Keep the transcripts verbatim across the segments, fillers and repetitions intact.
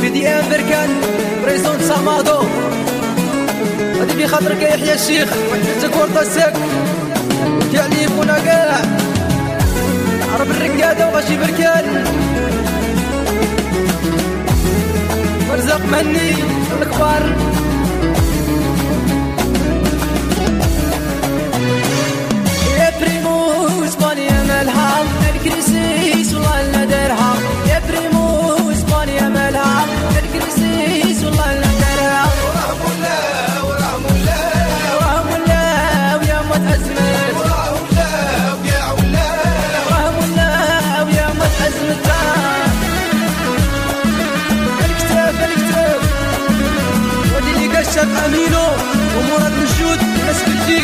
سيدي بركان بريزون سامادو هادي في خاطرك يا يحيى الشيخ وحدتك ورطة الساك يعني يبونا كاع عرب الرقادة وغاشي بركان مرزاق مهني الكبار يا بريمو اسبانيا مالها الكريسيس والله لا دارها يا بريمو اسبانيا مالها الكريسيس والله لا دارها ورحم الله ورحم الله ورحم الله ويا ما تأزمت ورحم الله ويا الله ورحم الله ويا ما تأزمت الكتاب الكتاب ودي اللي قشط امينو ومراد الجود ناس بلجيك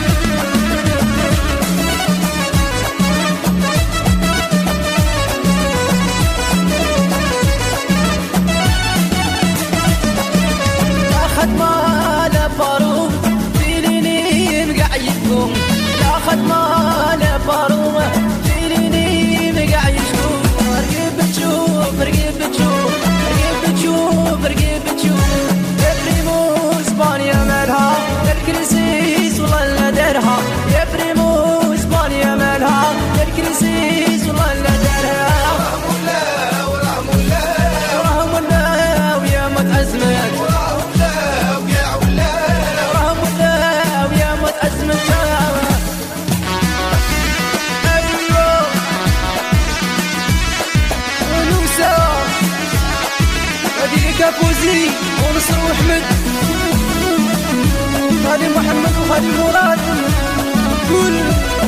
الكريسيس والله لا دارها ورحم الله ورحم الله ورحم الله ويا ما تأزمت ورحم الله ويا الله ورحم الله ويا ما تأزمت أيوه ونوسى هذه كابوزي ونصر وأحمد خالي محمد وخالي مراد كل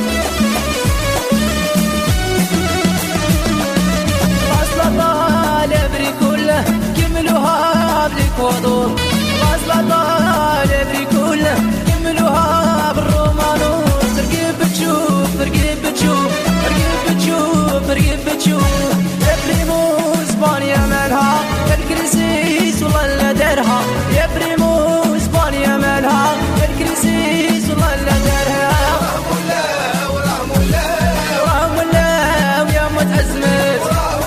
لبري كله كملوها بالكوادور غازلة لبري كله كملوها بالرومانور ترقب بتشوف ترقب بتشوف ترقب بتشوف ترقب بتشوف يا بريمو اسبانيا مالها الكريسيس والله لا دارها يا بريمو اسبانيا مالها الكريسيس والله لا دارها ورحم الله ورحم الله ورحم الله ويا ما تأزمت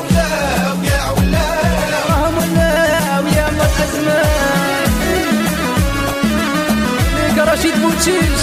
رشيد بوتشيش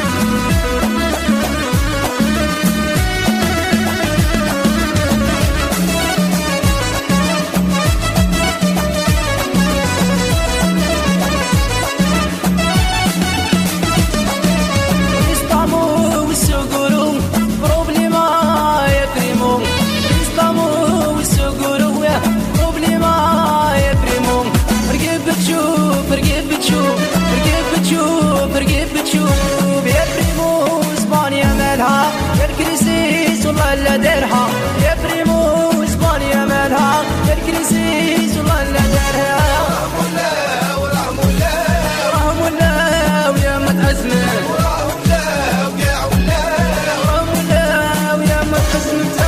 إسطامو والسوقرو بروبليما يا بريمو إسطامو والسوقرو بروبليما يا بريمو رقب بتشوف رقب بتشوف رقب بتشوف رقب بتشوف يا بريمو اسبانيا مالها الكريسيس والله لا دارها يا بريمو اسبانيا مالها الكريسيس والله لا دارها ورحم الله ورحم الله ورحم الله ويا ما تأزمت ورحم الله ويا الله ورحم الله ويا ما تأزمت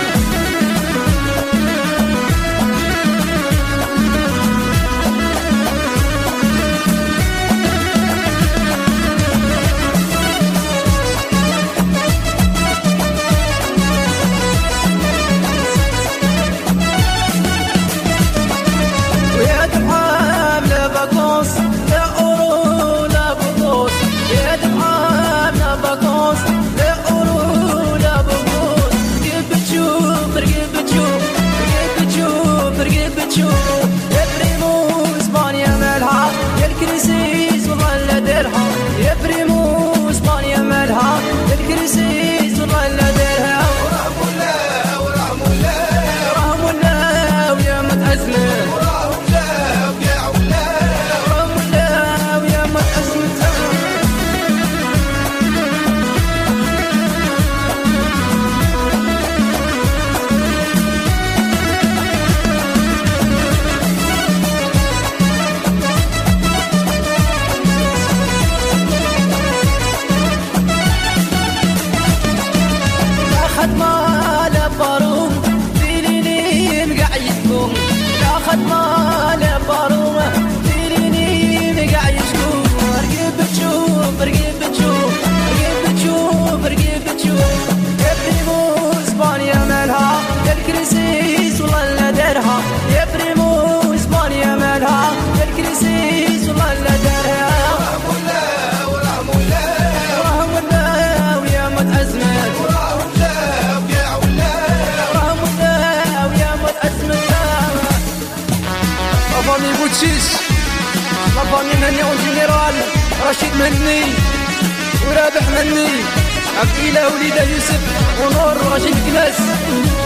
يا بريمو اسبانيا مالها الكريسيس والله لا دارها يا بريمو اسبانيا مالها الكريسيس والله لا دارها ورحم الله ورحم الله ورحم الله ويا ما تأزمت ورحم الله ويا الله ورحم الله ويا ما تأزمت الكريسيس والله لا دارها يا بريمو اسبانيا. فامي بوتشيش، لا فامي مهني اون جينيرال، رشيد مهني ورابح مهني، عبد الاله وليده يوسف ونور ورشيد كلاس.